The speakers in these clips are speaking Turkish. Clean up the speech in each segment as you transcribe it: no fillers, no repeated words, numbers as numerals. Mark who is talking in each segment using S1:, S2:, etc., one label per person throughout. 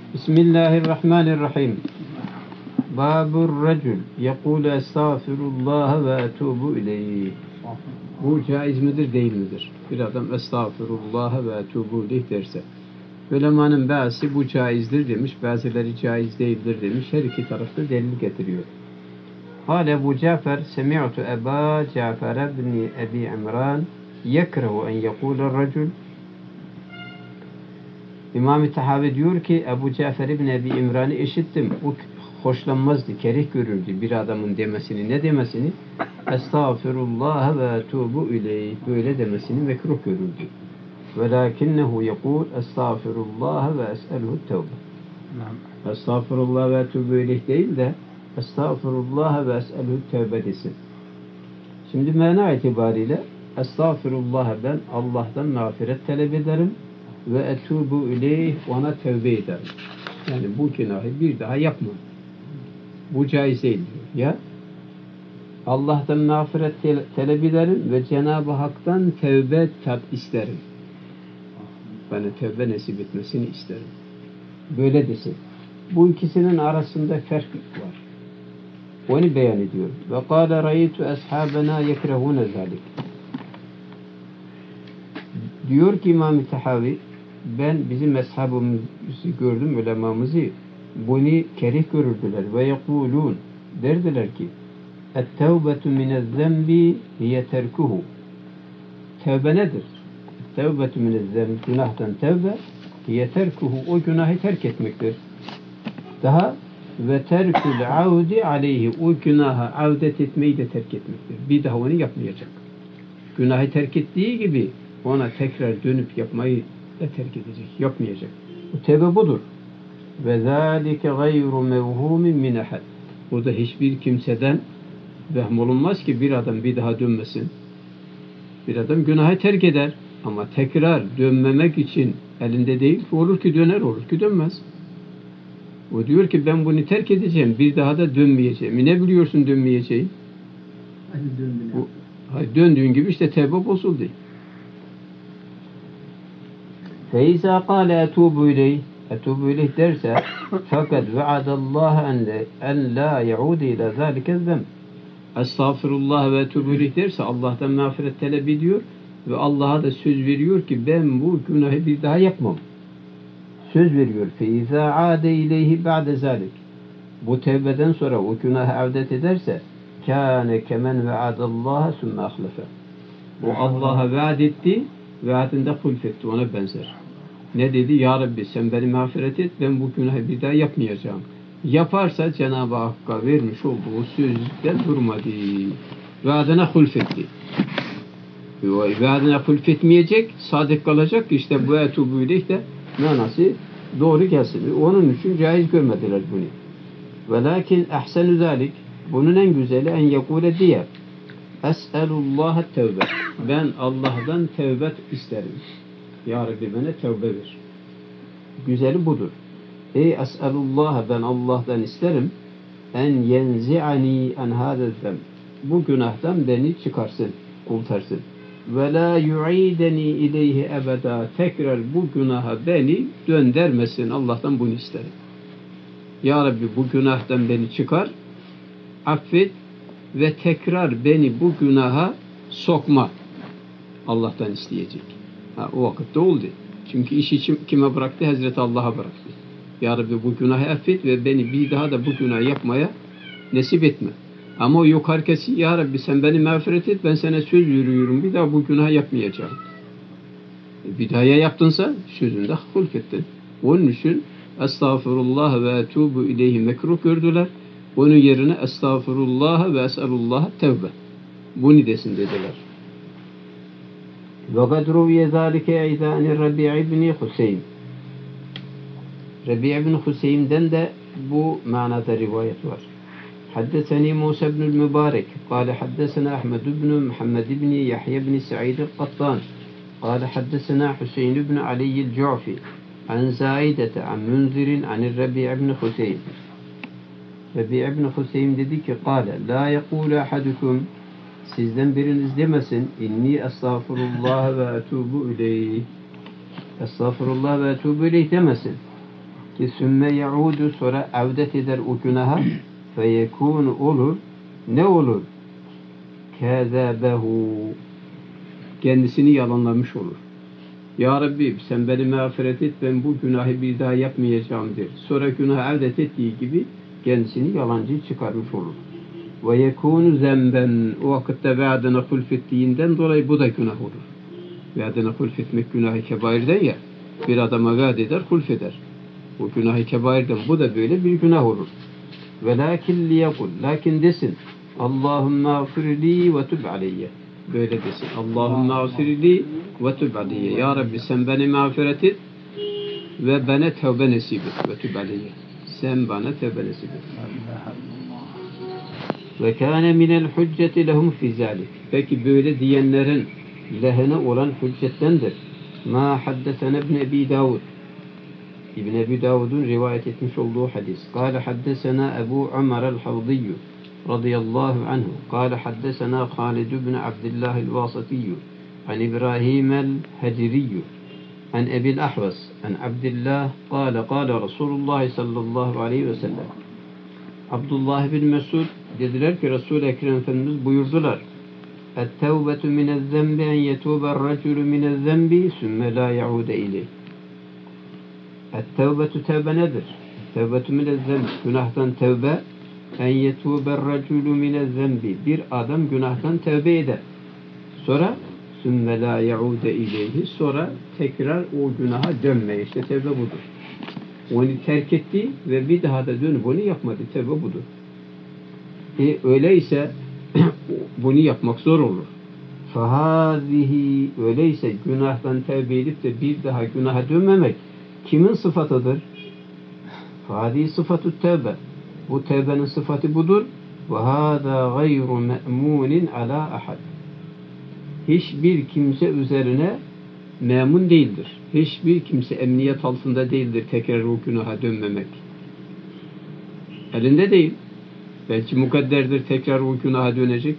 S1: Bismillahirrahmanirrahim. Babur recül yekûle estağfirullah ve etûbu ileyh. Bu caiz midir, değil midir? Bir adam estağfirullah ve etûbu ileyh derse. Ulemanın bazısı bu caizdir demiş, bazıları caiz değildir demiş. Her iki tarafta delil getiriyor. Kâle Ebu Cafer, semi'tu Eba Cafer ibni Ebi İmran yekrehu en yekûle recül. İmam-ı Tahavi diyor ki Ebu Cafer ibn Ebi İmran'ı işittim. O hoşlanmazdı, kerih görürdü bir adamın demesini. Ne demesini? Estağfirullah ve etûbu ileyh. Böyle demesini mekruh görürdü. Velakinnehu yekûl estağfirullah ve es'eluhu tevbe. Estağfirullah ve etûbu ileyh değil de estağfirullah ve es'eluhu tevbe desin. Şimdi mana itibariyle estağfirullah, ben Allah'tan mağfiret talep ederim ve etûbu ileyh, ona tevbe ederim. Yani bu günahı bir daha yapmam. Bu caiz değil diyor. Ya Allah'tan mağfiret talep ederim ve Cenab-ı Hak'tan tevbe isterim. Bana tevbe nasip etmesini isterim. Böyle desin. Bu ikisinin arasında fark var. Onu beyan ediyor. Ve kâle ra'aytu ashabena yekrehûne zâlik. Diyor ki İmam-ı Tahavi, ben bizim eshabımızı gördüm, ulemamızı bunu kerih görürdüler ve yekulun, derdiler ki et-tevbetu minezzembi hiye terkuhu. Tevbe nedir? Tevbetu minezzembi, günahtan tevbe, hiye terkuhu, o günahı terk etmektir. Daha ve terkül avdi aleyhi, o günaha avdet etmeyi de terk etmektir. Bir daha onu yapmayacak. Günahı terk ettiği gibi ona tekrar dönüp yapmayı da terk edecek, yapmayacak. Bu tevbe budur. Ve zâlike gayru mevhûmin min ahad. Burada hiçbir kimseden vehm olunmaz ki bir adam bir daha dönmesin. Bir adam günahı terk eder ama tekrar dönmemek için elinde değil. Olur ki döner, olur ki dönmez. O diyor ki ben bunu terk edeceğim, bir daha da dönmeyeceğim. Ne biliyorsun dönmeyeceğim? Döndüğün gibi işte tevbe bozuldu. فَاِذَا قَالَ اَتُوبُ اِلَيْهِ derse fakat وَعَدَ اللّٰهَ اَنْ لَا يَعُودِ اِلَى ذَٰلِكَ الذَّنْبِ. Estağfirullah ve etûbü ileyh derse Allah'tan mağfiret talep ediyor ve Allah'a da söz veriyor ki ben bu günahı bir daha yapmam. Söz veriyor. فَاِذَا عَادَ اِلَيْهِ بَعْدَ ذَٰلِكَ. Bu tevbeden sonra o günahı avdet ederse كَانَ كَمَنْ وَعَدَ اللّٰهَ ثُمَّ أَخْلَفَ. O Allah'a vaat etti, vaadinde hulfetti, ona benzer. Ne dedi? Ya Rabbi sen beni mağfiret et, ben bu günahı bir daha yapmayacağım. Yaparsa Cenab-ı Hakk'a vermiş olduğu sözden durmadı. Vaadine hulfetti. Vaadine hulfetmeyecek, sadık kalacak. İşte bu etûbü ileyh de manası doğru gelsin. Onun için caiz görmediler bunu. Velakin ahsenu zalik, bunun en güzeli en yekûle diye es'elullâhe tevbe. Ben Allah'tan tevbe isterim. Ya Rabbi bana tevbe ver. Güzeli budur. Ey es'elullâhe, ben Allah'tan isterim en yenzi'ani en hâdezzem. Bu günahtan beni çıkarsın, kurtarsın. Ve la yu'ideni ileyhi ebeda. Tekrar bu günaha beni döndürmesin. Allah'tan bunu isterim. Ya Rabbi bu günahtan beni çıkar, affet ve tekrar beni bu günaha sokma. Allah'tan isteyecek. O vakitte oldu. Çünkü işi kime bıraktı? Hazreti Allah'a bıraktı. Ya Rabbi bu günahı affet ve beni bir daha da bu günahı yapmaya nasip etme. Ama o yukarıkesi Ya Rabbi sen beni mağfiret et, ben sana söz veriyorum bir daha bu günahı yapmayacağım. Bir daha ya yaptınsa sözünde hulfettin. Onun için estağfurullah ve etûbü ileyhi mekruh gördüler. Bunun yerine estağfurullah ve es'elullah tevbe. Bunu desin dediler. وَقَدْ رُوِيَ ذَٰلِكَ اَيْذَا اَنِ الرَّبِيعِ بْنِ Hüseyin. Rabi' ibn Hüseyin'den de bu manada rivayet var. حدثني موسى بن المبارك قال حدثنا أحمد بن محمد بن يحيى بن سعيد القطان قال حدثنا حسين بن علي الجعفي عن زائدة عن منذر عن الربيع بن حسين. Rabi' ibn Hüseyin dedi ki قال لا يقول أحدكم, sizden biriniz demesin inni estağfurullah ve etûbü ileyh. Estağfurullah ve etûbü ileyh demesin. ki sümme yaudu sonra avdet eder o günaha feyekûnu olur. Ne olur? Kâzebehu kendisini yalanlamış olur. Ya Rabbi sen beni mağfiret et, ben bu günahı bir daha yapmayacağım der. Sonra günah avdet ettiği gibi kendisini yalancı çıkarmış olur. Ve yekûnu zemben o vakitte ve'adına hulfettiğinden dolayı bu da günah olur. Ve'adına hulfetmek günah-ı kebairden ya. Bir adama ve'ad eder, hulfeder. Bu günah-ı kebairden bu da böyle bir günah olur. Velakin liyekul lakin desin Allahümme afirli ve tub aleyye. Böyle desin. Allahümme afirli ve tub aleyye. Ya Rabbi sen beni mağfiret et ve bana tevbe nasip et. Ve tub aleyye. Sen bana tevbe nasip et. Ve kâne minel hücceti lehum fî zâlik. Peki böyle diyenlerin lehine olan hüccettendir. Ma haddesene ibn Ebi Davud. İbn Ebi Davud'un rivayet etmiş olduğu hadis. Kâle haddesena Ebu Ömer el-Havdiyyu radıyallahu anhu. Kâle haddesena Halid ibn Abdullah el-Vasitiyyu. An İbrahim el-Heciriyyu. An Ebil Ahvas. An Abdullah. Kâle Resulullah sallallahu aleyhi ve sellem. Abdullah bin Mesud dediler ki Resul-i Ekrem Efendimiz buyurdular. Et-tevbetu minez-zembi en yetûber-reculu minez-zembi sümme la yaude ileyh. Et-tevbetu tevbe nedir? Tevbetu minez-zembi günahtan tevbe en yetûber-reculu minez-zembi bir adam günahtan tevbe eder. Sonra sümme la yaude ileyhi sonra tekrar o günaha dönmeye işte tevbe budur. Onu terk etti ve bir daha da dönüp onu yapmadı. Tevbe budur. Öyleyse bunu yapmak zor olur. Fahazihi öyleyse günahtan tevbe edip de bir daha günaha dönmemek kimin sıfatıdır? Fahazihi sıfatü tevbe. Bu tevbenin sıfatı budur. Ve hâzâ gayru me'mûnin alâ ahad. Hiçbir kimse üzerine memun değildir. Hiçbir kimse emniyet altında değildir tekrar o günaha dönmemek. Elinde değil. Belki mukadderdir tekrar o günaha dönecek.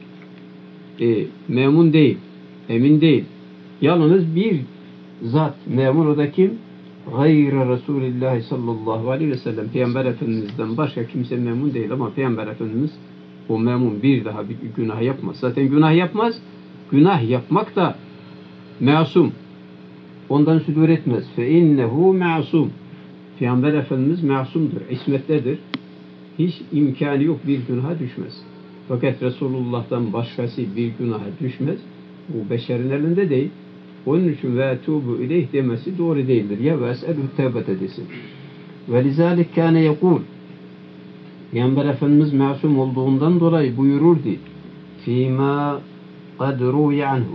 S1: Memun değil. Emin değil. Yalnız bir zat memun o da kim? Gayre Resulullah sallallahu aleyhi ve sellem. Peygamber Efendimiz'den başka kimse memun değil ama Peygamber Efendimiz o memun bir daha bir günah yapmaz. Zaten günah yapmaz. Günah yapmak da masum. Ondan sudur etmez. Fe innehu ma'sum. Peygamber Efendimiz masumdur, ismettedir. Hiç imkanı yok bir günaha düşmez. Fakat Resulullah'tan başkası bir günaha düşmez. Bu beşerin elinde değil. Onun için ve tubu ileyh demesi doğru değildir. Ya ve es'elü tevbete desin. Ve lizalik kâne yekûl. Peygamber Efendimiz masum olduğundan dolayı buyururdu. Fîmâ قَدْ رُوْيَ عَنْهُ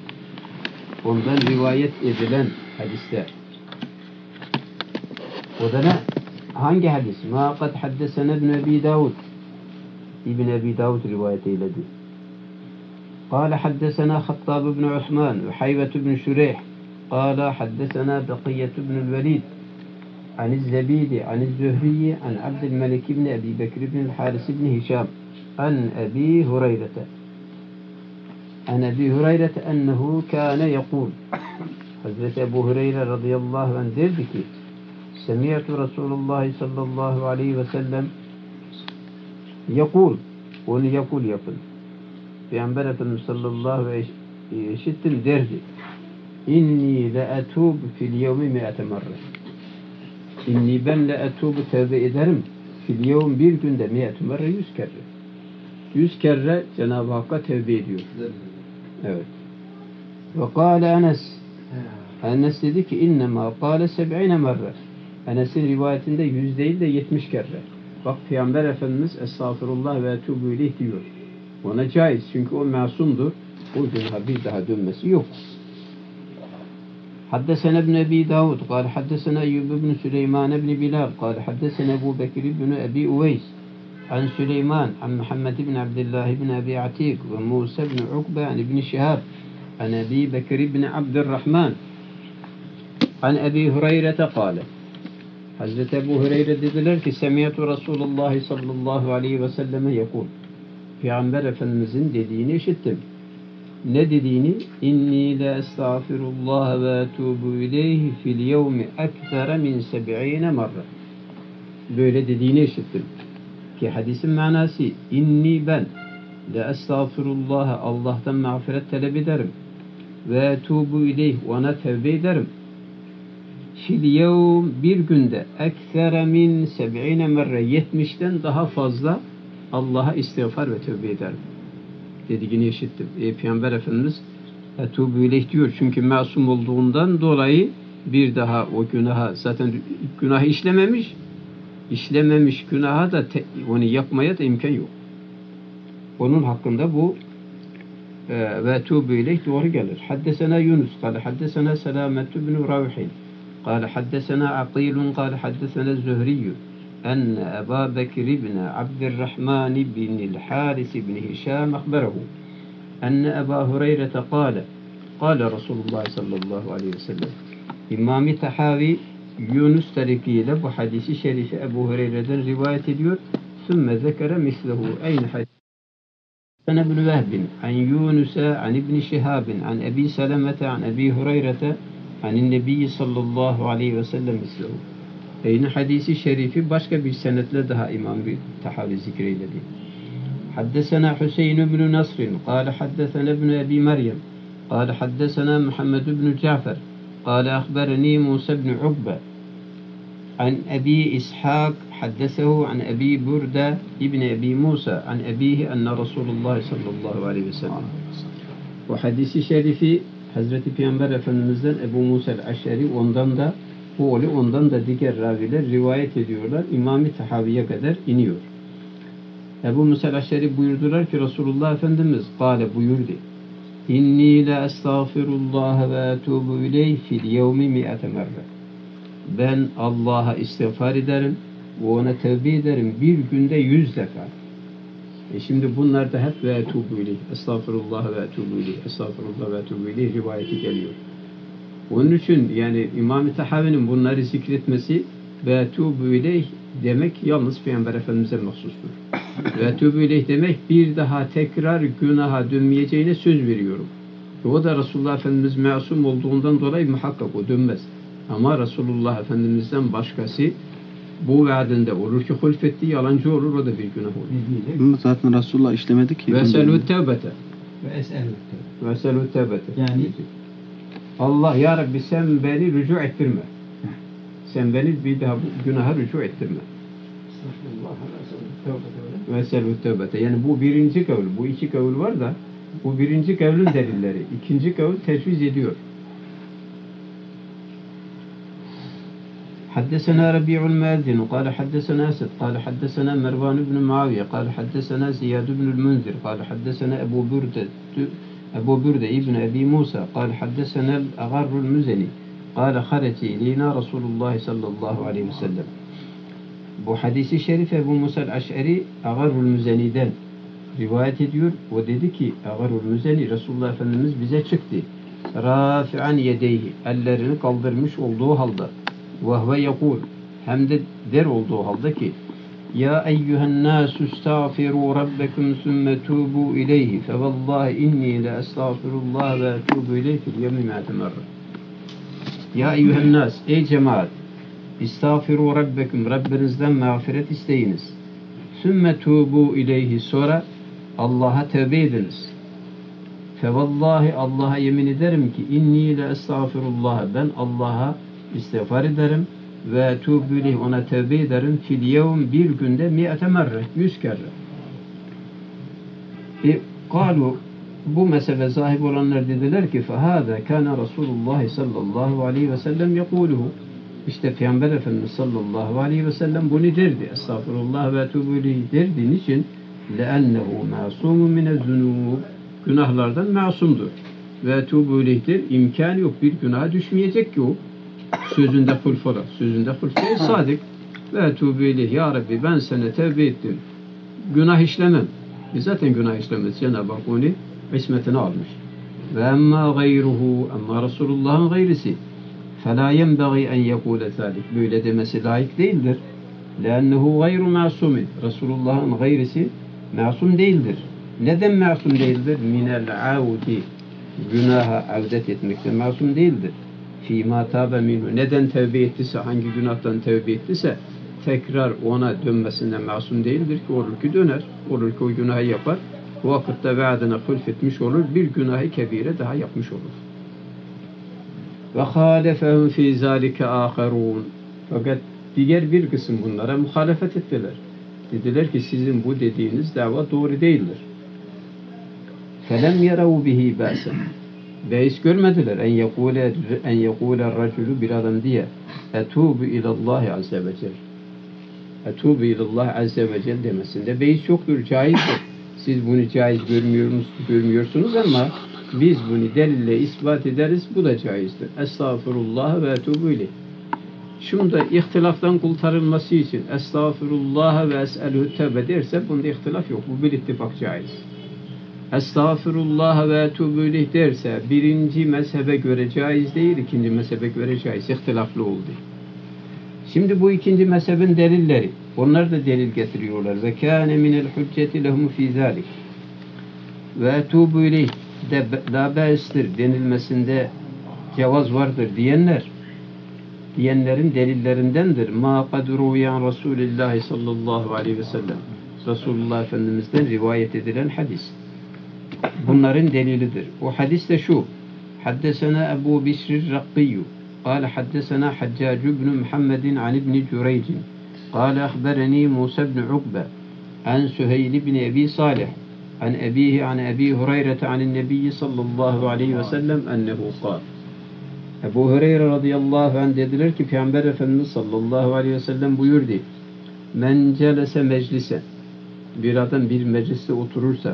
S1: ondan rivayet edilen hadiste. O da ne? Hangi hadis? Ma kad haddesene ibn Ebi Davud. İbn Ebi Davud rivayet eyledi. قال حدثنا خطاب بن عثمان وحيبة بن شريح قال حدثنا بقية بن الوليد عن الزبيد عن الزهري عن عبد الملك بن أبي بكر بن الحارث بن هشام عن أبي هريرة عن أبي هريرة أنه كان يقول Hazreti Ebu Hureyre radıyallahu anh derdi ki Semiyatu Resulullah sallallahu aleyhi ve sellem yakul onu yakul yapın. Peygamber Efendimiz sallallahu aleyhi ve sellem işittim derdi. İnni le etub fil yevmi mi'ate merre. İnni ben le etubu tevbe ederim fil yevm bir günde mi'ate merre 100 kere. 100 kere Cenab-ı Hakk'a tevbe ediyor. Evet. Ve kâle Enes dedi ki innema kâle 70 merre. Enes'in rivayetinde 100 değil de 70 kere. Bak Peygamber Efendimiz estağfurullah ve etûbü ileyh diyor. Ona caiz çünkü o masumdur. O günaha bir daha dönmesi yok. Haddesene ibn Ebi Davud kâle haddesene Eyyub ibn Süleyman ibn Bilal kâle haddesene Ebu Bekir ibn Ebi Uveys عن سليمان عن محمد بن عبد الله بن أبي عتيق وموسى بن عقبة عن ابن شهاب عن أبي بكر بن عبد الرحمن عن أبي هريرة قال Hazreti Ebu Hureyre dediler ki Semiyatu Resulullah sallallahu aleyhi ve selleme yakul Peygamber Efendimizin dediğini işittim. Ne dediğini? İnni la estağfirullah ve etubu ileyhi fil yevmi ektere min 70 merre. böyle dediğini işittim. Ki hadisin manası inni ben la estağfirullah Allah'tan mağfiret talep ederim ve tubu ileyh ona tevbe ederim. Fil yevm bir günde eksere min 70 merre 70'ten daha fazla Allah'a istiğfar ve tövbe ederim dediğini işittim. Peygamber Efendimiz tubu ileyh diyor çünkü masum olduğundan dolayı bir daha o günaha zaten günah işlememiş günaha da onu yapmaya da imkan yok. Onun hakkında bu ve tubu ileyh doğru gelir. Haddesena Yunus kâle haddesena Selametü bin Ravhin kâle haddesena Aqilun kâle haddesena Zühriyyü enne Ebu Bekir ibn Abdurrahman bin Haris bin Hişam akberahu enne Ebu Hureyre kâle kâle Resulullah sallallahu aleyhi ve sellem İmam-ı Tahavi Yunus tarikiyle bu hadisi şerifi Ebu Hureyre'den rivayet ediyor. Sümme zekere mislehu. Aynı hadis. An İbn Vehb an Yunus an İbn Şihab an Ebi Seleme an Ebi Hureyre an Nebi sallallahu aleyhi ve sellem mislehu. Aynı hadisi şerifi başka bir senetle daha İmam-ı Tahavi zikreyledi. Haddesena Hüseyin ibn Nasr قال حدثنا ابن أبي مريم قال حدثنا محمد بن جعفر قال أخبرني موسى بن عقبة عن أبي إسحاق حدثه عن أبي بردة ابن أبي موسى عن أبيه أن رسول الله صلى الله عليه وسلم وحديث şerifi Hazreti Peygamber Efendimiz'den Ebu Musa el-Aş'ari ondan da diğer raviler rivayet ediyorlar. İmam-ı Tahavi'ye kadar iniyor. Ebu Musa el-Aş'ari buyurdular ki Resulullah Efendimiz buyurdu. İnni la estağfirullah ve etubu ileyh fil yevmi 100 merre. Ben Allah'a istiğfar ederim ve ona tevbe ederim bir günde 100 defa. Şimdi bunlar da hep ve etubu ileyh. Estağfirullah ve etubu ileyh. Estağfirullah ve etubu ileyh rivayeti geliyor. Onun için yani İmam-ı Tahavi'nin bunları zikretmesi ve etubu ileyh demek yalnız Peygamber Efendimiz'e mahsustur. Ve etubu ileyh demek bir daha tekrar günaha dönmeyeceğine söz veriyorum. O da Resulullah Efendimiz masum olduğundan dolayı muhakkak o dönmez. Ama Resulullah Efendimiz'den başkası bu vaadinde olur ki hulfetti, yalancı olur, o da bir günah olur.
S2: Zaten Resulullah işlemedi ki.
S1: Veselü tevbete.
S3: Veselü
S1: tevbete.
S3: Yani
S1: Allah ya Rabbi sen beni rücu ettirme. Sen beni bir daha bu günaha rücu ettirme. Veselü tevbete. Yani bu birinci kavl. Bu iki kavl var da bu birinci kavlin delilleri. İkinci kavl tecviz ediyor. حدثنا ربيع المؤذن قال حدثنا أسد قال حدثنا مروان بن معاوية قال حدثنا زياد بن المنذر قال حدثنا أبو بردة ابن أبي موسى قال حدثنا الأغر المزني قال خرج إلينا رسول الله صلى الله عليه وسلم. Bu hadisi şerif Ebu Musa el-Aş'ari Agarul Müzeni'den rivayet ediyor. O dedi ki Agarul Müzeni Resulullah Efendimiz bize çıktı. Rafi'an yedeyhi ellerini kaldırmış olduğu halde ve huve yekul hem de der olduğu halde ki ya eyyühen nâsü estağfirû rabbekum sümme tûbû ileyhi fe vallahi inni le estağfirullah ve etûbû ileyhi fil yevmi mi'ate merre. Ya eyyühen nâs ey cemaat İstağfiru rabbekum Rabbinizden mağfiret isteyiniz. Sümme tubu ileyhi sonra Allah'a tevbe ediniz. Fevallahi Allah'a yemin ederim ki inni le estağfirullah ben Allah'a istiğfar ederim ve tubu ileyhi ona tevbe ederim fil yevm bir günde 100 merre 100 kere. Kalu bu mesele sahip olanlar dediler ki fehâzâ kâne Resulullah sallallahu aleyhi ve sellem yekûluhu. İşte Peygamber Efendimiz sallallahu aleyhi ve sellem bunu derdi. Estağfurullah ve etûbü ileyh derdi. Niçin? لَاَنَّهُ مَعْصُومٌ مِنَ الذُّنُوبِ Günahlardan masumdur. Ve etûbü ileyh'tir. İmkanı yok. Bir günaha düşmeyecek ki o. Sözünde hulf ola. Sözünde hulf değil. Sadık. Ve etûbü ileyh. Ya Rabbi ben sana tevbe ettim. Günah işlemem. Zaten günah işlemez. Cenab-ı Hak onu ismetine almış. Ve emmâ gayruhu. Ama Resulullah'ın gayrisi. فَلَا يَنْبَغِي اَنْ يَقُولَ ذَٰلِكَ Böyle demesi layık değildir. لَاَنَّهُ غَيْرُ مَعْصُمٍ Resulullah'ın gayrisi masum değildir. Neden masum değildir? مِنَ الْعَوْدِ Günaha avdet etmekte masum değildir. فِي مَا تَابَ مِنْهُ Neden tevbe ettiyse, hangi günahtan tevbe ettiyse tekrar ona dönmesinden masum değildir ki olur ki döner. Olur ki o günahı yapar. Bu vakitte vaadine hulfetmiş olur. Bir günahı kebire daha yapmış olur. Ve halefehum fî zâlike âkharûn. Fakat diğer bir kısım bunlara muhalefet ettiler. Dediler ki sizin bu dediğiniz dava doğru değildir. Felem yerav bihi ba'sen. Beis görmediler. En yekûle raculu bir adam diye etûbü ilallahi azze ve celle. Etûbü ilallahi azze ve celle demesinde beis yoktur. Caizdir. Siz bunu caiz görmüyorsunuz ama biz bunu delille ispat ederiz. Bu da caizdir. Estağfurullah ve etûbü ileyh. Şunda ihtilaftan kurtarılması için estağfurullah ve es'elü tevbe derse bunda ihtilaf yok. Bu bir ittifak caiz. Estağfurullah ve etûbü ileyh derse birinci mezhebe göre caiz değil, ikinci mezhebe göre caiz. İhtilaflı oldu. Şimdi bu ikinci mezhebin delilleri. Onlar da delil getiriyorlar. Ve kâne minel hücceti lehum fî zâlik. Ve etûbü ileyh de la be'estir denilmesinde cevaz vardır diyenlerin delillerindendir. Ma kad ruviyan Resulullah sallallahu aleyhi ve sellem. Resulullah Efendimiz'den rivayet edilen hadis. Bunların delilidir. O hadis de şu. Haddesena Ebu Bisr Rakkiyyu. قال حدثنا حجاج بن محمد عن ابن جريج قال أخبرني موسى بن عقبة عن سهيل بن أبي صالح عن أبيه عن أبي هريرة عن النبي صلى الله عليه وسلم أنه قال Ebu Hureyre radıyallahu anh dediler ki Peygamber Efendimiz sallallahu aleyhi ve sellem buyurdu. Men celese meclise, bir adam bir mecliste oturursa,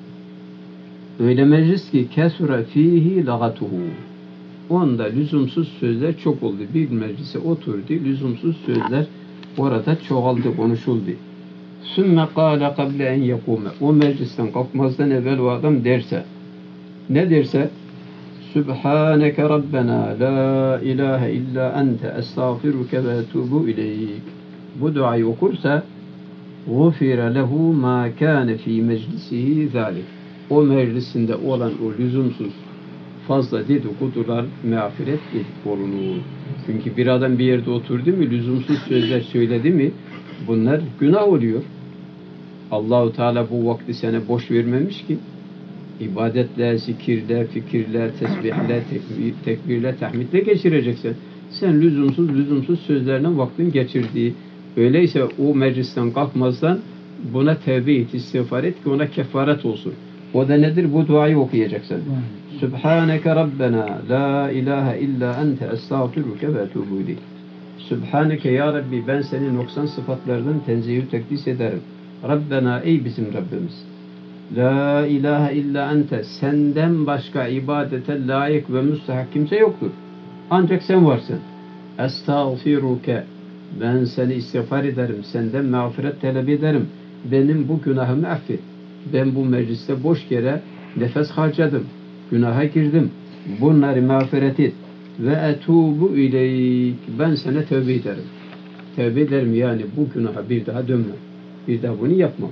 S1: öyle meclis ki kesura fihi lagatuhu, onda lüzumsuz sözler çok oldu. Bir meclise oturdu, lüzumsuz sözler orada çoğaldı, konuşuldu. Sümme kâle kable en yekûme, o meclisten kalkmazdan evvel o adam derse, ne derse? Sübhaneke Rabbena la ilahe illa ente estağfiruke ve etubu ileyk. Bu duayı okursa gufire lehu ma kâne fî meclisihi zâlik. O meclisinde olan o lüzumsuz fazla dedikodular mağfiret olunur. Çünkü bir adam bir yerde oturdu mu, lüzumsuz sözler söyledi mi, bunlar günah oluyor. Allahu Teala bu vakti sana boş vermemiş ki. İbadetle, zikirle, fikirle, tesbihle, tekbirle, tahmidle geçireceksin. Sen lüzumsuz sözlerle vaktin geçirdiği. Öyleyse o meclisten kalkmazdan buna tevbe et, istiğfar et ki ona kefaret olsun. O da nedir? Bu duayı okuyacaksın. Sübhaneke Rabbena la ilahe illa ente estağfiruke ve etubu ileyk. Sübhaneke ya Rabbi, ben senin noksan sıfatlardan tenzihü tekdis ederim. Rabbena, ey bizim Rabbimiz. La ilahe illa ente, senden başka ibadete layık ve müstahak kimse yoktur. Ancak sen varsın. Estağfiruke, ben seni istiğfar ederim, senden mağfiret talep ederim. Benim bu günahımı affet. Ben bu mecliste boş yere nefes harcadım. Günaha girdim. Bunları mağfiret et. Ve etubu ileyk, ben sana tövbe ederim. Tövbe ederim yani bu günaha bir daha dönmem. Bir daha bunu yapmam.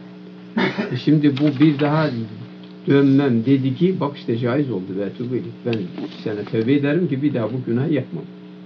S1: Şimdi bu bir daha dönmem dedi ki bak işte caiz oldu ve etubu ileyk. Ben sana tövbe ederim ki bir daha bu günahı yapmam.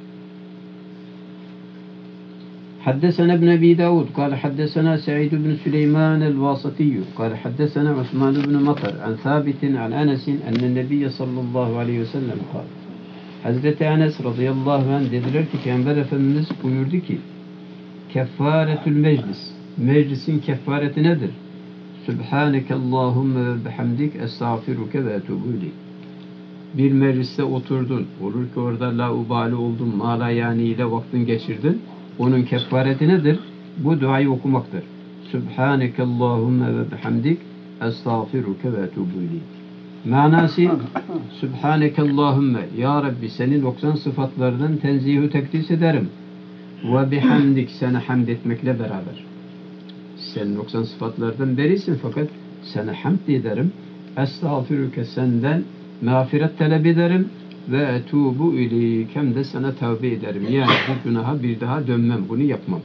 S1: حدثنا ابن أبي داود قال حدثنا سعيد بن سليمان الواسطي قال حدثنا عثمان بن مطر عن ثابت عن أنس أن النبي صلى الله عليه وسلم قال Hazreti Enes radıyallahu anh dediler ki Peygamber Efendimiz buyurdu ki keffaretül meclis, meclisin kefareti nedir? Sübhaneke Allahümme ve bihamdik estağfiruke ve etubu ileyk. Bir mecliste oturdun, olur ki orada la ubali oldun, mala yani ile vaktin geçirdin. Onun kefareti nedir? Bu duayı okumaktır. Sübhaneke Allahümme ve bihamdik estağfiruke ve etubu ileyk. Manası Sübhaneke Allahümme, ya Rabbi senin 90 sıfatlardan tenzihü tekdis ederim. Ve bihamdik, sana hamd etmekle beraber. Sen 90 sıfatlardan berisin fakat sana hamd ederim. Estağfiruke, senden mağfiret talep ederim. Ve etubu ileyk, hem de sana tövbe ederim. Yani bu günaha bir daha dönmem, bunu yapmam.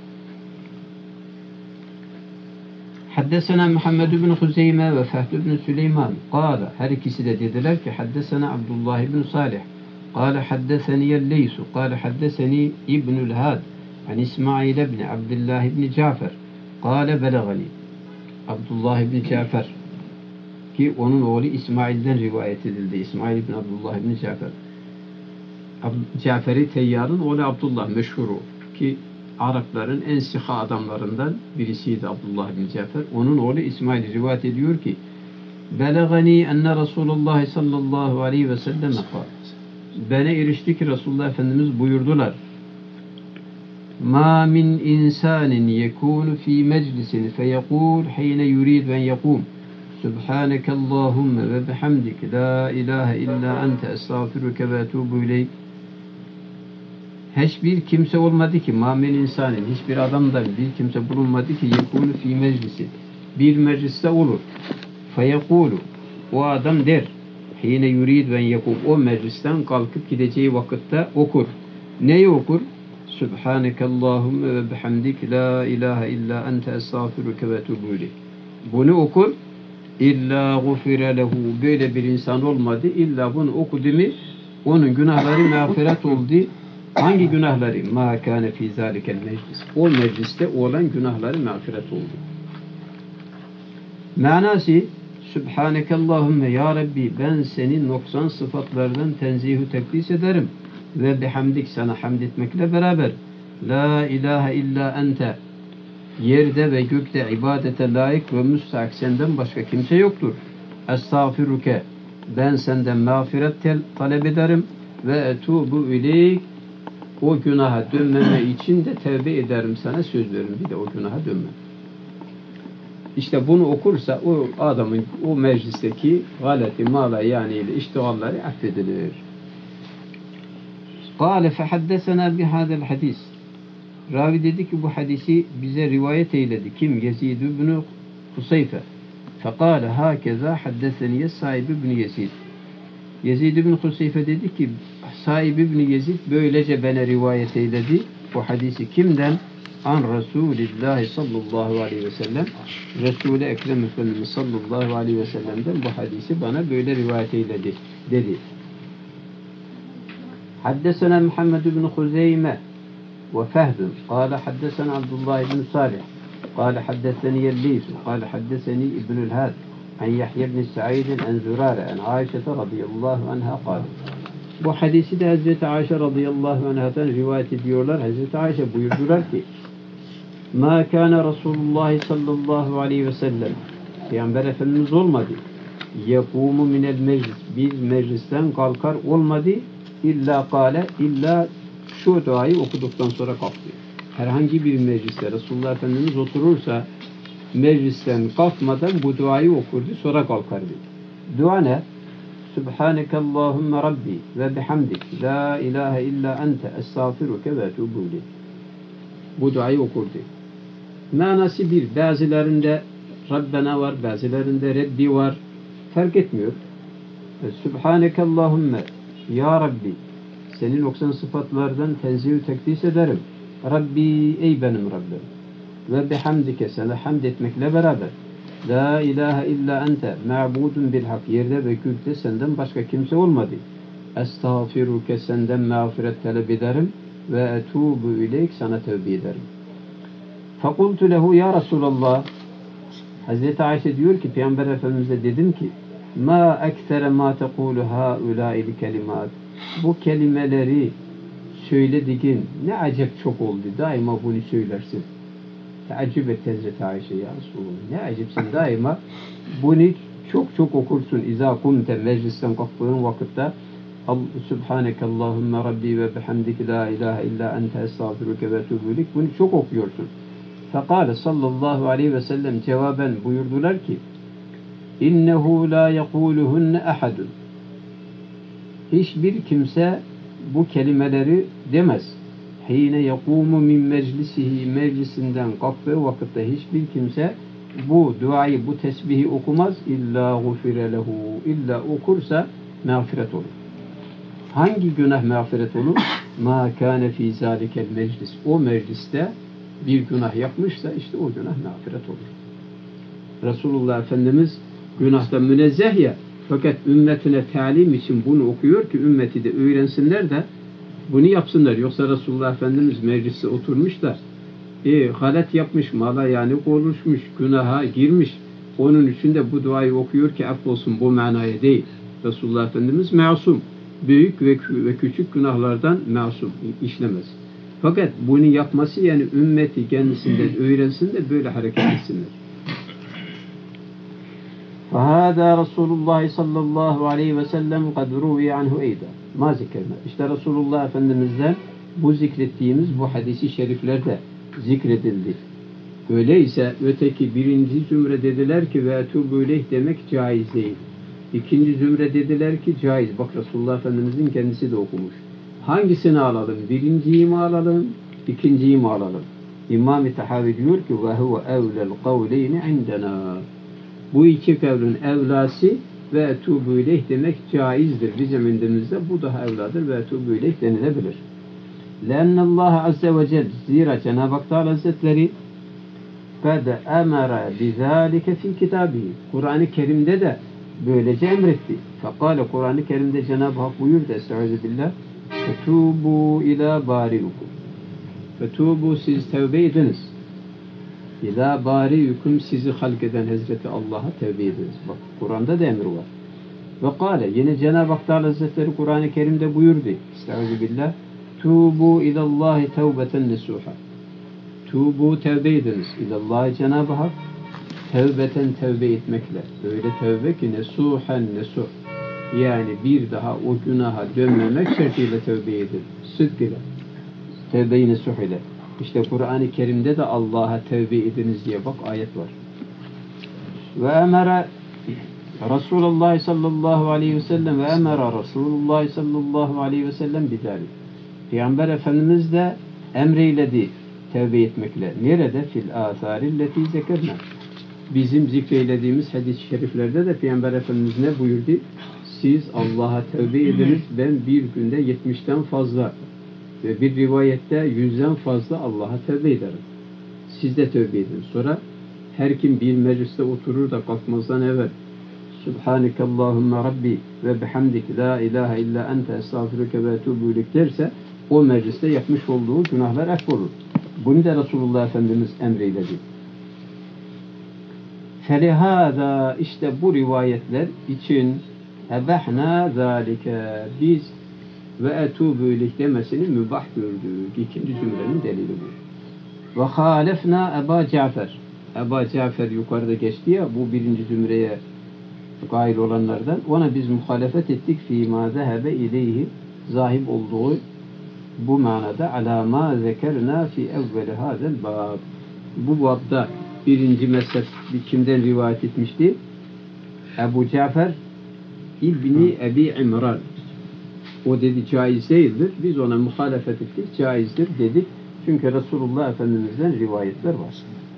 S1: Haddesena Muhammed bin Huzeyme ve Fehd bin Süleyman. Kâle, her ikisi de dediler ki haddesena Abdullah bin Salih. Kâle haddeseniyel Leysu. Kâle haddeseni İbnül Had. an İsmail ibn Abdullah ibn Cafer kâle belagani. Abdullah ibn Cafer ki onun oğlu İsmail'den rivayet edildi. İsmail ibn Abdullah ibn Cafer. Cafer-i Teyyar'ın oğlu Abdullah meşhuru ki Arapların en siha adamlarından birisiydi Abdullah ibn Cafer. Onun oğlu İsmail rivayet ediyor ki belagani enne Resulullah sallallahu aleyhi ve sellem bana erişti ki Resulullah Efendimiz buyurdular. Ma min insanin yekunu fi meclisin feyekul hine yurid ben yekum Subhaneke Allahümme ve bihamdik la ilahe illa ente estağfiruke ve etubu ileyk. Hiçbir kimse olmadı ki ma min insanin, hiçbir adamdan bir kimse bulunmadı ki yekunu fi meclisi, bir mecliste olur. Feyekulu, o adam der hine yurid ben yekum, o meclisten kalkıp gideceği vakitte okur. Neyi okur? Subhaneke Allahümme ve bihamdik la ilahe illa ente estağfiruke ve etubu ileyk. Bunu okur. İlla gufire lehu, böyle bir insan olmadı. İlla bunu okudu mu onun günahları mağfiret oldu. Hangi günahları? Ma kâne fî zâlikel meclis. O mecliste olan günahları mağfiret oldu. Manası Subhaneke Allahümme, ya Rabbi ben senin noksan sıfatlardan tenzihü tekdis ederim ve bihamdik, sana hamd etmekle beraber la ilahe illa ente, yerde ve gökte ibadete layık ve müstahak senden başka kimse yoktur. Estağfiruke, ben senden mağfiret talep ederim ve etubu ileyk, o günaha dönmeme için de tevbe ederim, sana söz veririm bir de o günaha dönmem. İşte bunu okursa o adamın o meclisteki galeti mala yani ile iştigalleri affedilir. Kâle fehaddesena bihâdel hadis. Ravi dedi ki bu hadisi bize rivayet eyledi. Kim? Yezid ibn Husayfe. Fekâle hâkeza haddeseniye Saib ibn Yezid. Yezid ibn Husayfe dedi ki Saib ibn Yezid böylece bana rivayet eyledi. Bu hadisi kimden? An Resulillahi sallallahu aleyhi ve sellem. Resul-i Ekrem Efendimiz sallallahu aleyhi ve sellem'den bu hadisi bana böyle rivayet eyledi dedi. Haddesena Muhammed ibn Huzeyme وفهد قال حدثنا عبد الله بن صالح قال حدثني الليث قال حدثني ابن الهاد عن يحيى بن سعيد عن زرارة عن عائشة رضي الله عنها قال. Bu hadisi de Hazreti Ayşe radıyallahu anh'tan rivayet ediyorlar. Hazreti Ayşe buyurdular ki Ma kana Resulullah sallallahu aleyhi ve sellem, Peygamber Efendimiz olmadı. Yekumu minel meclis, bir meclisten kalkar olmadı. İlla kâle, illa şu duayı okuduktan sonra kalktı. Herhangi bir mecliste Resulullah Efendimiz oturursa meclisten kalkmadan bu duayı okurdu, sonra kalkardı. Dua ne? Subhaneke Allahümme Rabbi ve bihamdik la ilahe illa ente estağfiruke ve etubu ileyk. Bu duayı okurdu. Manası bir. Bazılarında Rabbena var, bazılarında Rabbi var. Fark etmiyor. Subhaneke Allahümme, ya Rabbi senin noksan sıfatlardan tenzih-ü tekdis ederim. Rabbi, ey benim Rabbim. Ve bihamdike, sana hamd etmekle beraber. La ilahe illa ente, ma'budun bil hak, yerde ve gökte senden başka kimse olmadı. Estağfiruke, senden mağfiret talep ederim. Ve etubu ileyk, sana tevbe ederim. Fakultu lehu ya Resulallah. Hazreti Ayşe diyor ki Peygamber Efendimiz'e dedim ki ma eksere ma tekulu haulâil kelimat. Bu kelimeleri söylediğin ne acep çok oldu. Daima bunu söylersin. Teaccüp et Hazreti Ayşe ya Resulullah. Ne acipsin daima bunu çok okursun. İzâ kumte, meclisten kalktığın vakitte Subhaneke Allahümme Rabbi ve bihamdik la ilahe illa ente estağfiruke ve etubu ileyk. Bunu çok okuyorsun. Fekâle sallallahu aleyhi ve sellem cevaben buyurdular ki innehu la yekuluhunne ahadun. Hiçbir kimse bu kelimeleri demez. Hine yekumu min meclisihi, meclisinden kalktığı vakitte hiçbir kimse bu duayı, bu tesbihi okumaz. İlla gufire lehu, illa okursa mağfiret olur. Hangi günah mağfiret olur? Ma kâne fî zâlikel meclis. O mecliste bir günah yapmışsa işte o günah mağfiret olur. Resulullah Efendimiz günahtan münezzeh ya, fakat ümmetine talim için bunu okuyor ki ümmeti de öğrensinler de Bunu yapsınlar. Yoksa Resulullah Efendimiz meclise oturmuşlar. Halet yapmış, mala yani konuşmuş, günaha girmiş. Onun için de bu duayı okuyor ki affolsun, bu manaya değil. Resulullah Efendimiz masum. Büyük ve küçük günahlardan masum, işlemez. Fakat bunu yapması yani ümmeti kendisinden öğrensin de böyle hareket etsinler. فهذا رسول الله صلى الله عليه وسلم قد روي عنه أيضا ما ذكرنا. İşte Resulullah Efendimiz'den bu zikrettiğimiz bu hadisi şeriflerde zikredildi. Öyleyse öteki birinci zümre dediler ki ve etûbü ileyh demek caiz değil. İkinci zümre dediler ki caiz. Bak Resulullah Efendimiz'in kendisi de okumuş. Hangisini alalım? Birinciyi mi alalım? İkinciyi mi alalım? İmam-ı Tahavi diyor ki ve huve evlel kavleyni indena. Bu iki kavlin evlası ve etûbü ileyh demek caizdir. Bizim indimizde bu daha evladır ve etûbü ileyh denilebilir. لأن الله عز وجل zira Cenab-ı Hak Teala Hazretleri قَدْ أَمَرَ بِذَٰلِكَ فِي كِتَابِهِ Kur'an-ı Kerim'de de böylece emretti. Fekale Kur'an-ı Kerim'de Cenab-ı Hak buyurdu Estağfirullah فَتُوبُوا إِلَى بَارِئُكُمْ Fetubu siz tevbe ediniz. İlâ bâri'üküm sizi halk eden Hazreti Allah'a tevbe ediniz. Bak Kur'an'da da emir var. Ve kâle yine Cenab-ı Hak Teala Hazretleri Kur'an-ı Kerim'de buyurdu. Estağfirullah Tubu ilallahi tevbeten nesuha. Tubu tevbe ediniz. İlallahi Cenab-ı Hak tevbeten tevbe etmekle. Öyle tevbe ki nesuhen nesuh. Yani bir daha o günaha dönmemek şartıyla tevbe edin. Sıdk ile. Tevbe-i nesuh ile. İşte Kur'an-ı Kerim'de de Allah'a tevbe ediniz diye bak ayet var. Ve emere Resulullah sallallahu aleyhi ve sellem ve emere Resulullah sallallahu aleyhi ve sellem bidalik. Peygamber Efendimiz de emreyledi tevbe etmekle. Nerede? Fil âthârilleti zekerna. Bizim zikreylediğimiz hadis-i şeriflerde de Peygamber Efendimiz ne buyurdu? Siz Allah'a tevbe ediniz. Ben bir günde 70'ten fazla ve bir rivayette 100'den fazla Allah'a tevbe ederim. Siz de tevbe edin. Sonra her kim bir mecliste oturur da kalkmazdan evvel Subhaneke Allahümme Rabbi ve bihamdik la ilahe illa ente estağfiruke ve etûbü ileyk derse o mecliste yapmış olduğu günahlar affolur. Bunu da Resulullah Efendimiz emreyledi. Felihâzâ işte bu rivayetler için ebehna zâlike biz ve etûbü ileyk demesini mübah gördük. İkinci cümlenin delili bu. Ve hâlefnâ Ebâ Cafer. Ebâ Cafer yukarıda geçti ya bu birinci zümreye gail olanlardan. Ona biz muhalefet ettik fîmâ zehebe ileyhi zahib olduğu bu manada alâmâ zekerna fi evveli hâzel bâb. Bu babda birinci mezhep kimden rivayet etmişti? Ebu Cafer İbni Ebi İmran. O dedi caiz değildir. Biz ona muhalefet ettik. Caizdir dedik. Çünkü Resulullah Efendimiz'den rivayetler var.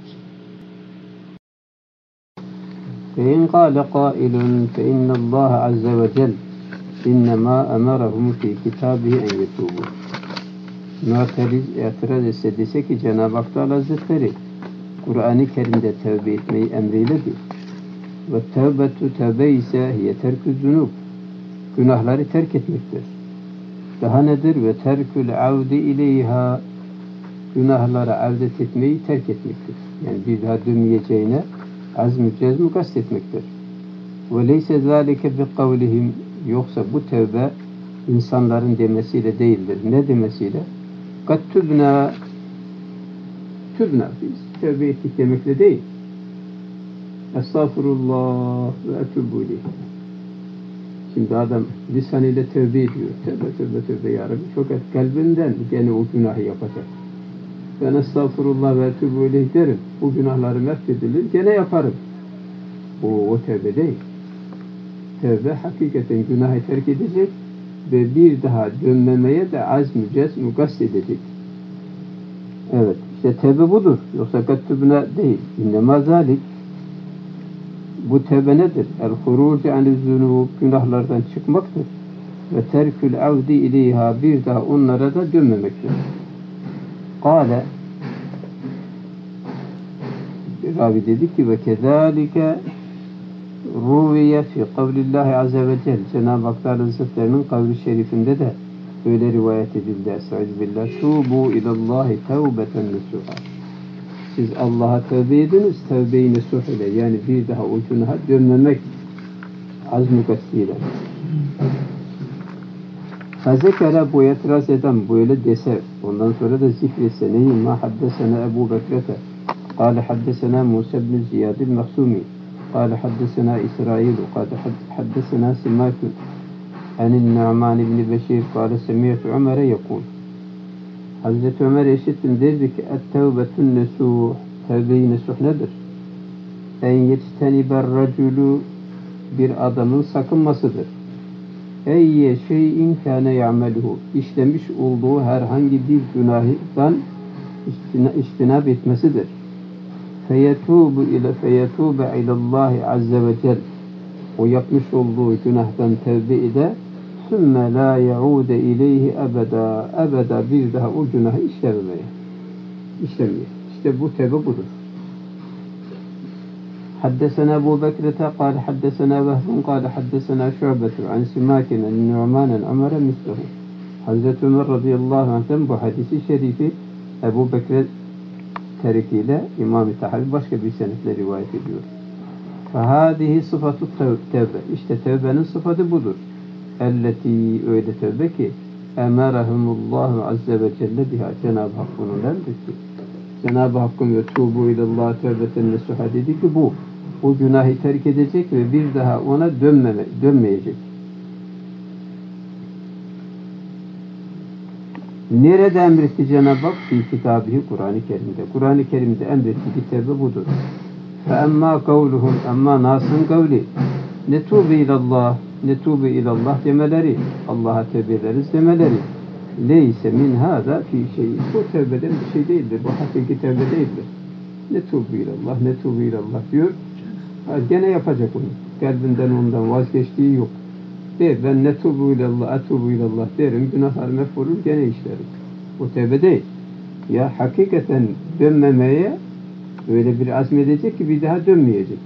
S1: فَاِنْ قَالَ قَائِلٌ فَاِنَّ اللّٰهَ عَزَّ وَجَلْ اِنَّمَا اَمَرَهُمْ فِي كِتَابِهِ اَنْ يَتُوبُوا. Mu'teriz itiraz etse dese ki Cenab-ı Hak Teala Hazretleri Kur'an-ı Kerim'de tevbe etmeyi emreyledi. Ve tevbetu tevbe ise hiye terkü zunub. Günahları terk etmektir. Daha nedir? Ve terkül avdi ileyha. Günahlara avdet etmeyi terk etmektir. Yani bir daha dönmeyeceğine azm-ı cezm-i kastetmektir. Ve leyse zâlike bi kavlihim. Yoksa bu tevbe insanların demesiyle değildir. Ne demesiyle? Kat tübna. Tübna biz tevbe ettik demekle değil. Estağfurullah ve etûbü ileyh. Şimdi adam lisanıyla tövbe ediyor. Tövbe ya Rabbi. Fakat kalbinden gene o günahı yapacak. Ben estağfurullah ve etûbü ileyh derim. Bu günahlarım affedilir. Gene yaparım. O tövbe değil. Tövbe hakikaten günahı terk edecek ve bir daha dönmemeye de azm-ı cezm-i kast edecek. Evet. İşte tövbe budur. Yoksa kattübüne değil. İnnemâ zâlik. Bu tevbe nedir? El-hurucu anil-zunub, günahlardan çıkmaktır. Ve terkül avdi ileyha, bir daha onlara da dönmemektir. Kâle, Ravi dedi ki ve kezâlike ruviye fi kavlillahi azze ve cel. Cenab-ı Hak Hazretlerinin kavli şerifinde de Öyle rivayet edildi. Estağfirullah. Tubu ilallahi tevbeten nasuha. Siz Allah'a tövbe ediniz, tövbe-i nasuh ile. Yani bir daha o günaha dönmemek azm-ı katiyle. Fezekere bu itiraz eden böyle dese, ondan sonra da zikretse neyi? Ma haddesena Ebu Bekrete قال حدثنا موسى بن زياد المخزومي قال حدثنا إسرائيل قال حدثنا سماك عن النعمان بن بشير قال سمعت عمر يقول Hazreti Ömer işittim derdi ki et-tevbetun nesuh, tevbe-i nesuh nedir? En yecteniber raculu, bir adamın sakınmasıdır. Eyye şeyin kâne ya'meluhu, işlemiş olduğu herhangi bir günahdan istinab etmesidir. Feyetûbe ilallahi azze ve cel, o yapmış olduğu günahdan tevbe eder, sümme la yaude ileyhi ebeda, ebeda bir daha o günahı işlemiyor. İşte bu tevbe budur. حدثنا أبو بكرة قال حدثنا وهب قال حدثنا شعبة عن سماك عن نعمان عمر مثله. Hazreti Ömer radıyallahu anh'ten bu hadisi şerifi Ebu Bekir terikiyle İmam-ı Tahavi başka bir senetle rivayet ediyor. فَهَذِهِ sıfatü tevbe. İşte tevbenin sıfatı budur. Elleti, öyle tevbe ki emerahumullahu azze ve celle biha, Cenab-ı Hak bunu emretti. Cenab-ı Hakk'ın ve tuğbu ilallah tevbeten nesuha dedi ki bu günahı terk edecek ve bir daha ona dönmeyecek. Nerede emretti Cenab-ı Hak? Fi kitabı Kur'an-ı Kerim'de. Kur'an-ı Kerim'de emretti ki tevbe budur. Fe emma kavluhum, emma nasın kavli netubu ilallah demeleri, Allah'a tevbe ederiz demeleri, leyse min hâzâ fî şeyi, bu tevbeden bir şey değildir, bu hakiki tevbe değildir. Netubu ilallah diyor, gene yapacak onu, kalbinden ondan vazgeçtiği yok. Der, ben netubu ilallah derim, günahlarım hep olur, gene işlerim. Bu tevbe değil. Ya hakikaten dönmemeye öyle bir azmedecek ki bir daha dönmeyecek.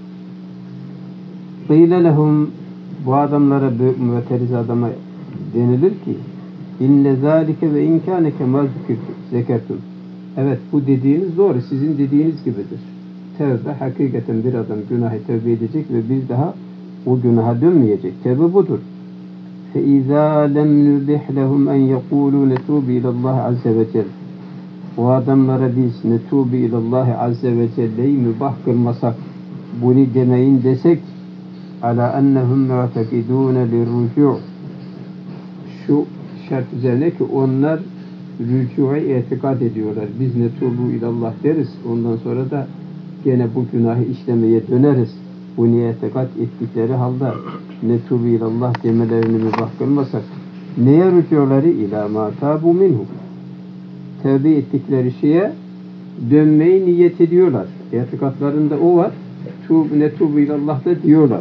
S1: Kıyle lehum, bu adamlara, bu müveteriz adama denilir ki inne zâlike ve inkâne kemâ zekertum. Evet, bu dediğiniz doğru, sizin dediğiniz gibidir. Tevbe, hakikaten bir adam günahı tevbe edecek ve bir daha o günaha dönmeyecek. Tevbe budur. فَاِذَا لَمْ نُبِحْ لَهُمْ اَنْ يَقُولُوا نَتُوبِ اِلَى اللّٰهِ عَزَّ وَجَلَّ. O adamlara biz netubi ilallahi azze ve celle'yi mübah kılmasak, bunu demeyin desek, ala ennehum mu'tekidûne lirrucu', şu şart üzerine ki onlar rücu'u itikad ediyorlar. Biz netubu ilallah deriz. Ondan sonra da gene bu günahı işlemeye döneriz. Bunu itikad ettikleri halde netubu ilallah demelerini mübah kılmasak, neye rücu'ları? İlâ mâ tâbu minhu. Tevbe ettikleri şeye dönmeyi niyet ediyorlar. İtikadlarında o var. Netubu ilallah da diyorlar.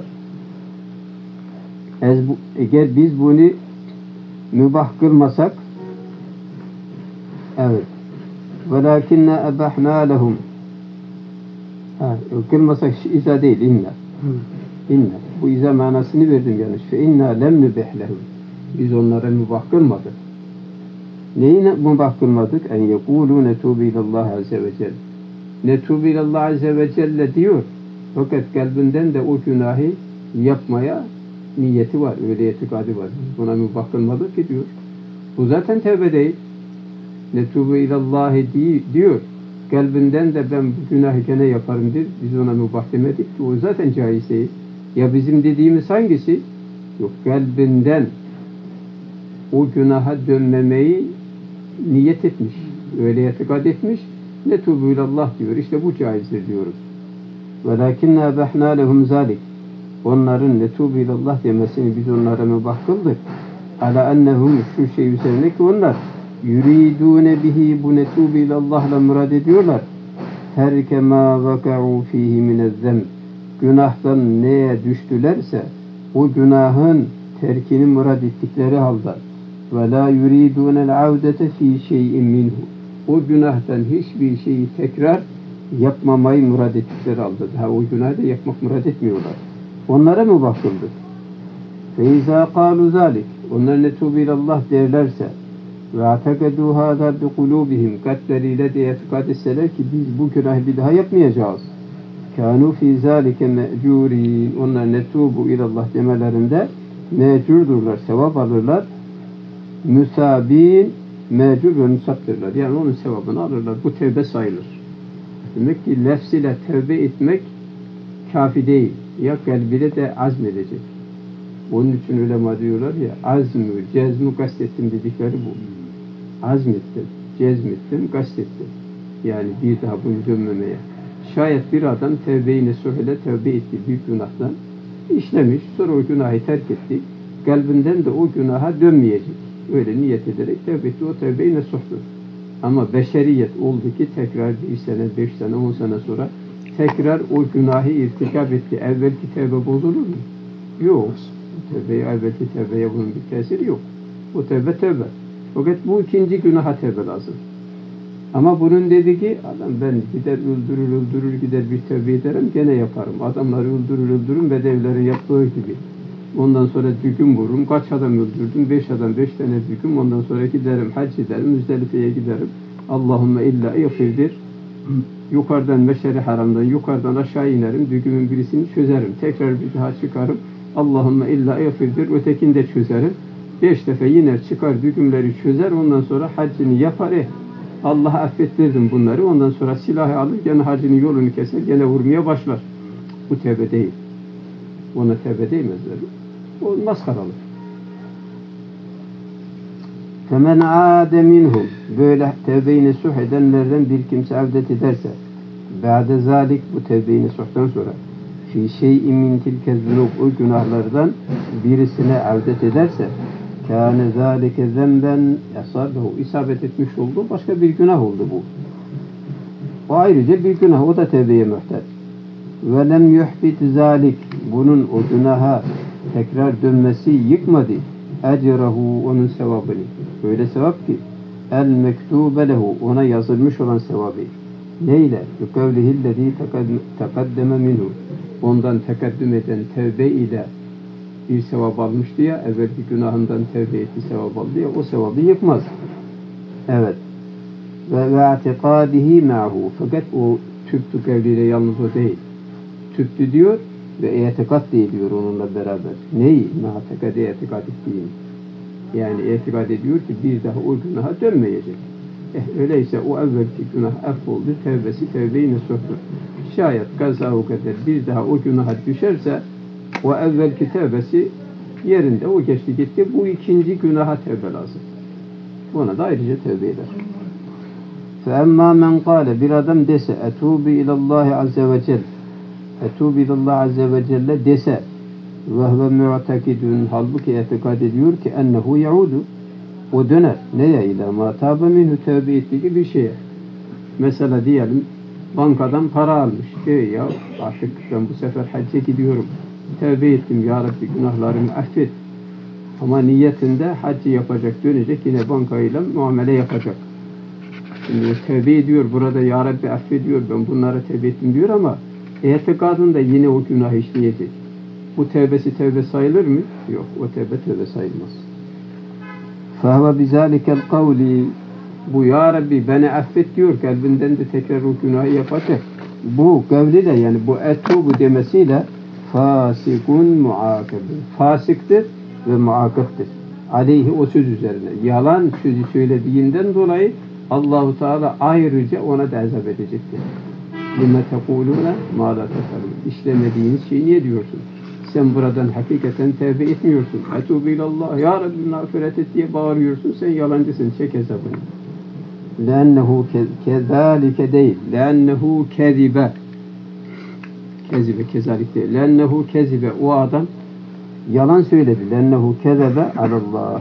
S1: Eğer biz bunu mübah kılmasak, evet, velakinne ebahna lehum, kılmasak iza değil, inna. Bu iza manasını verdim yanlış. Fe inna lem nübih lehum. Biz onlara mübah kılmadık. Neyi mübah kılmadık? En yekûlû netûbü ilallah azze ve celle. Netûbü ilallah azze ve celle diyor. Fakat kalbinden de o günahı yapmaya niyeti var, öyle itikadı var. Buna mübah kılmadık ki diyor. Bu zaten tevbe değil. Netûbü ilallahi diyor. Kalbinden de ben bu günahı gene yaparım diyor. Biz ona mübah demedik ki o zaten caiz değil. Ya bizim dediğimiz hangisi? Yok, kalbinden o günaha dönmemeyi niyet etmiş. Öyle itikad etmiş. Netûbü ilallah diyor. İşte bu caizdir diyoruz. وَلَكِنَّا بَحْنَا لَهُمْ ذَلِكَ. Onların netûbü ilallah demesini biz onlara mübah kıldık. Ala ennehum, şu şey üzerine ki onlar yuridûne bihi, bu netûbü ilallah'la murad ediyorlar. Terke mâ vaka'û fîhî minezzem. Günahtan neye düştülerse o günahın terkini murad ettikleri halde ve la yuridûnel avdete fî şey'in minhu. O günahtan hiçbir şeyi tekrar yapmamayı murad ettikleri halde. Daha o günahı da yapmak murad etmiyorlar. Onlara mübah kıldık. فَاِذَا قَالُوا ذَٰلِكَ. onlar netûbü ilallah derlerse ve atekedû hâdâ bi kulûbihim kalpleriyle de itikad etseler ki biz bu günahı bir daha yapmayacağız. Kânû fî zâlike me'cûrîn. Onlar netûbü ilallah demelerinde mecurdurlar, sevap alırlar. Müsâbîn, mecur ve müsattırlar. Yani onun sevabını alırlar. Bu tevbe sayılır. Demek ki lefziyle tevbe etmek kafi değil. Ya kalbiyle de azmedecek. Onun için ulema diyorlar ya, azmü, cezmü kastettim dedikleri bu. Azmettim, cezmettim, kastettim. Yani bir daha bunu dönmemeye. Şayet bir adam tevbe-i nesuhile tevbe etti büyük günahtan, işlemiş, sonra o günahı terk etti. Kalbinden de o günaha dönmeyecek. Öyle niyet ederek tevbe etti. O tevbe-i nesuhtur. Ama beşeriyet oldu ki tekrar 1 sene, 5 sene, 10 sene sonra tekrar o günahı irtikab etti. Evvelki tevbe bozulur mu? Yok. Evvelki tevbeye bunun bir tesiri yok. O tevbe tevbe. Fakat bu ikinci günaha tevbe lazım. Ama bunun dediği ki adam ben gider öldürür gider bir tevbe ederim gene yaparım. Adamları öldürürüm bedevleri yaptığı gibi. Ondan sonra düğüm vururum. Kaç adam öldürdüm? 5 adam, 5 tane düğüm. Ondan sonra giderim, hac ederim, Müzdelife'ye giderim. Allahümme illa yafirdir. Yukarıdan Meşer-i Haram'dan yukarıdan aşağı inerim. Düğümün birisini çözerim. Tekrar bir daha çıkarım. Allahümme illa yafirdir. Ötekini de çözerim. 5 defa iner çıkar düğümleri çözer. Ondan sonra haccını yapar. Allah'a affettirdim bunları. Ondan sonra silahı alır. Gene hacının yolunu keser. Gene vurmaya başlar. Bu tevbe değil. Ona tevbe değmezler. O maskaralık. Femen âde minhum. Böyle tevbe-i nesuh edenlerden bir kimse avdet ederse ba'de zalik bu tevbe-i nesuhtan sonra fi şey'in min tilke zunub o günahlardan birisine avdet ederse kâne zâlike zemben yasabehu isabet etmiş oldu. Başka bir günah oldu bu. O ayrıca bir günah. O da tevbeye muhtaç. Ve lem yuhbit zalik bunun o günaha tekrar dönmesi yıkmadı. Ecrahu onun sevabını. Öyle sevap ki el mektube lehu ona yazılmış olan sevabı. Neyle? Yukavlihillezî tekaddeme minhu. Ondan tekaddüm eden tevbe ile bir sevap almıştı ya, evvelki günahından tevbe etti sevap aldı ya, o sevabı yıkmaz. Evet. Ve i'tikadihi ma'hu. Fakat o tüptü kavliyle yalnız o değil. Tüptü diyor ve itikad de ediyor onunla beraber. Neyi? Ma'tekade itikad ettiğini. Yani itikad ediyor ki bir daha o günaha dönmeyecek. Öyleyse o evvelki günah affoldu, tevbesi tevbe-i nesuhtur. Şayet kaza-u kader bir daha o günaha düşerse o evvelki tevbesi yerinde, o geçti gitti. Bu ikinci günaha tevbe lazım. Ona da ayrıca tevbe eder. فَاَمَّا مَنْ قَالَ bir adam dese اَتُوبِ اِلَى اللّٰهِ عَزَّ وَجَلَّ اَتُوبِ اِلَى اللّٰهِ عَزَّ وَجَلَّ dese وَهْوَ مُعْتَكِدٌ halbuki etikad ediyor ki ennehu yaudu o döner. Neye? İlâ mâ tâbe minhu tevbe ettiği bir şeye. Mesela diyelim bankadan para almış. Ya artık ben bu sefer hacca gidiyorum. Tevbe ettim ya Rabbi günahlarımı affet. Ama niyetinde haccı yapacak, dönecek yine bankayla muamele yapacak. Şimdi tevbe ediyor burada ya Rabbi affediyor ben bunlara tevbe ettim diyor ama etikadında yine o günah işleyecek. Bu tevbesi tevbe sayılır mı? Yok. O tevbe sayılmaz. فَهَوَ بِذَٰلِكَ الْقَوْلِ bu ya Rabbi beni affet diyor kalbinden de tekrar o günahı yapacak. Bu kavliyle yani bu etubu demesiyle fasikun muakebun. Fasiktir ve muakıftır. Aleyhi o söz üzerine. Yalan sözü söylediğinden dolayı Allah-u Teala ayrıca ona da azap edecektir. لِمَّ تَقُولُونَ مَا لَا تَفَرُونَ İşlemediğiniz şeyi niye diyorsun? Sen buradan hakikaten tevbe etmiyorsun. Etûbü ilallah. Ya Rabbi mağfiret et diye bağırıyorsun. Sen yalancısın. Çek hesabını. لَأَنَّهُ كَذَٰلِكَ değil. لَأَنَّهُ كَذِبَ kezalik değil. لَأَنَّهُ كَذِبَ o adam yalan söyledi. لَأَنَّهُ كَذَبَ عَلَى اللّٰهِ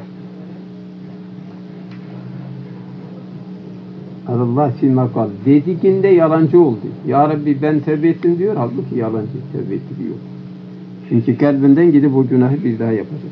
S1: Allah fîmâ kal. Dediğinde yalancı oldu. Ya Rabbi ben tevbe ettim diyor. Halbuki yalancı tevbe etti diyor. Çünkü kalbinden gidip o günahı bir daha yapacak.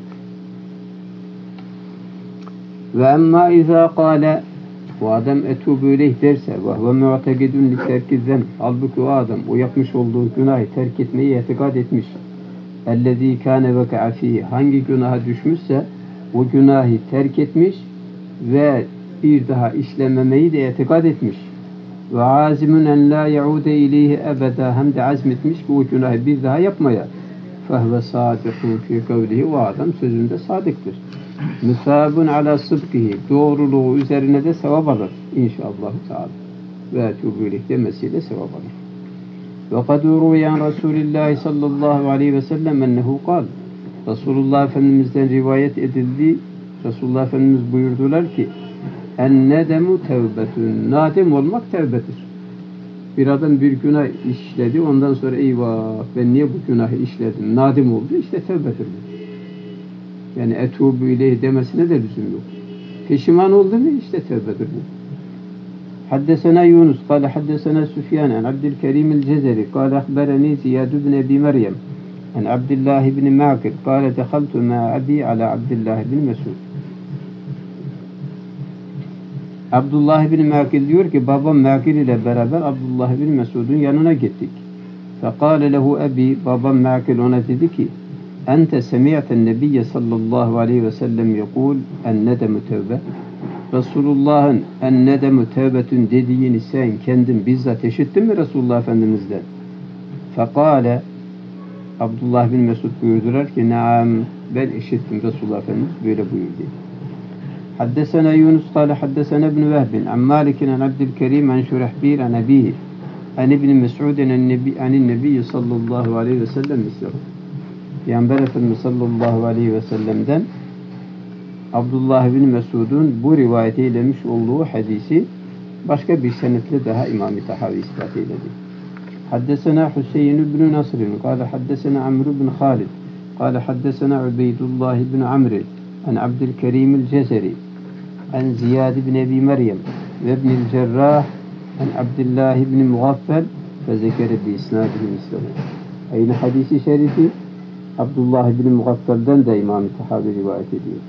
S1: Ve emmâ izâ kâle o adam etûbü ileyh derse ve mu'tegidun li terkizzem halbuki o adam o yapmış olduğu günahı terk etmeyi itikad etmiş. Ellezî kâne veka'a fîhî hangi günaha düşmüşse o günahı terk etmiş ve bir daha işlememeyi de itikad etmiş. Ve azimun en la yaude ileyhi ebeda, hem de azmetmiş ki o günahı bir daha yapmaya. Fehve sadikun fi kavlihi, o adam sözünde sadıktır. Müsabun ala sıdkihi, doğruluğu üzerine de sevap alır inşallah Teala. Ve etûbü ileyh demesiyle sevap alır. Ve kad ruviyen Resulullah sallallahu aleyhi ve sellem ennehu kal. Resulullah Efendimiz'den rivayet edildi. Resulullah Efendimiz buyurdular ki en nedemu tevbetün, nadim olmak tevbedir. Bir adam bir günah işledi, ondan sonra eyvah ben niye bu günahı işledim, nadim oldu, işte tevbedir bu. Yani etûbü ileyh demesine de lüzum yok. Pişman oldu mu, işte tevbedir bu. Haddesena Yunus, kâle haddesena Süfyan, an Abdülkerim el-Cezeri, kâle akbereni Ziyad ibn Ebi Meryem, an Abdullah ibn Ma'kil, kâle dehaltu ma abi ala Abdullah ibn Mesud. Abdullah bin Ma'kil diyor ki babam Ma'kil ile beraber Abdullah bin Mesud'un yanına gittik. Fekale lehu ebi, babam Ma'kil ona dedi ki ente semi'ten nebiyye sallallahu aleyhi ve sellem yekul en nedemu tevbe. Resulullah'ın en nedemu tevbetün dediğini sen kendin bizzat işittin mi Resulullah Efendimiz'den? Fekale, Abdullah bin Mesud buyurdular ki naam, ben işittim, Resulullah Efendimiz böyle buyurdu. حدثنا يونس قال حدثنا ابن وهب عن مالك عن عبد الكريم عن شرحبيل عن أبيه عن ابن مسعود عن النبي صلى الله عليه وسلم مثله. Peygamber Efendimiz sallallahu aleyhi ve sellem'den Abdullah bin Mesud'un bu rivayet eylemiş olduğu hadisi başka bir senetle daha İmam-ı Tahavi ispat eyledi. Haddesena Hüseyin ibn Nasr قال حدثنا عمرو بن خالد قال حدثنا عبيد الله بن عمرو عن عبد الكريم الجزري عن زياد بن أبي مريم وابن الجراح عن عبد الله بن مغفل فذكر بإسناده مثله. Aynı hadisi şerifi Abdullah bin Mugaffel'den de İmam-ı Tahavi rivayet ediyor.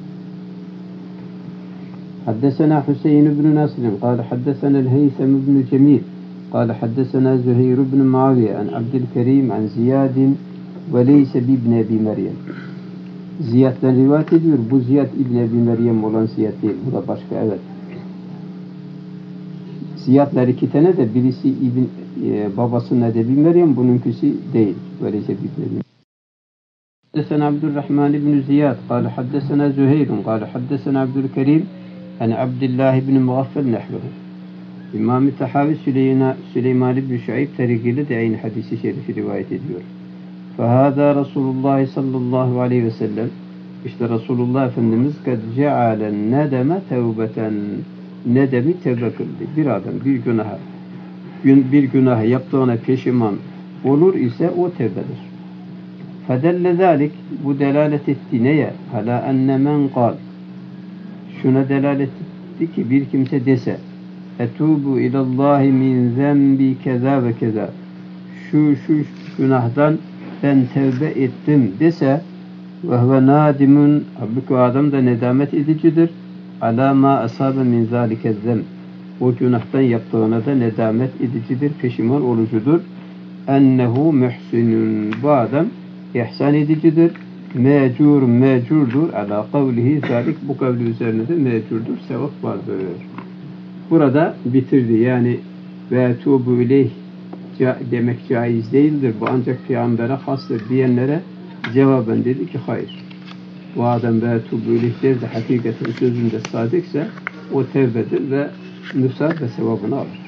S1: Haddesena Hüseyin ibn Nasr قال حدثنا الهيثم بن جميل قال حدثنا زهير بن معاوية عن عبد الكريم عن زياد وليس بابن أبي مريم. Ziyad'den rivayet ediyor. Bu Ziyad İbn Ebi Meryem olan Ziyad değil. Bu da başka, evet. Ziyadlar iki tane de birisi babasının Ebi Meryem, bununkisi değil. Böylece bir Meryem. Haddesena Abdurrahman ibn Ziyad قال حدثنا زهير قال حدثنا عبد الكريم عن عبد الله بن مغفل نحوه. İmam-ı Tahavi Süleyman ibn Şuayb tarikiyle de aynı hadisi şerifi rivayet ediyor. فَهَذَا Resulullah sallallahu aleyhi ve sellem, işte Resulullah Efendimiz kad cealen nedeme tevbeten, nedemi tevbe kıldı. Bir adam bir günahı yaptığına peşiman olur ise o tevbedir. فَدَلَّ ذَٰلِكِ, bu delalet etti neye? عَلَى اَنَّ مَنْ قَالْ, şuna delalet etti ki bir kimse dese اَتُوبُ اِلَى اللّٰهِ مِنْ ذَنْبِ كَذَا ve keza, şu günahdan ben tevbe ettim dese ve huve nadimun, halbuki o adam da nedamet edicidir. Ala ma asabe min zalike zem, o günahtan yaptığına da nedamet edicidir, peşiman olucudur. Ennehu muhsinun, bu adam ihsan edicidir. Mecurdur. Ala kavlihi zalik, bu kavli üzerine de mecurdur, sevap vardır. Burada bitirdi. Yani ve tuğbu ileyh demek caiz değildir. Bu ancak Peygamber'e hastır diyenlere cevaben dedi ki hayır. Bu adam ve tuğbu ileyh der de hakikaten sözünde sadıksa o tevbedir ve müsaade ve sevabını alır.